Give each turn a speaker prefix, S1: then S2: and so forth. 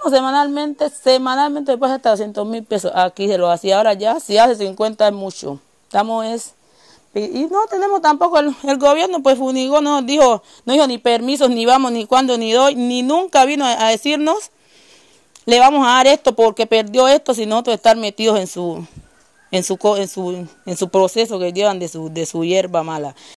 S1: No, semanalmente después hasta 200,000 pesos. Aquí se lo hacía, ahora ya, si hace 50 es mucho. Y no tenemos tampoco, el gobierno pues funigó, no dijo ni permisos, ni vamos, ni cuándo, ni doy, ni nunca vino a decirnos, le vamos a dar esto porque perdió esto, sino nosotros estar metidos en su proceso que llevan de su hierba mala.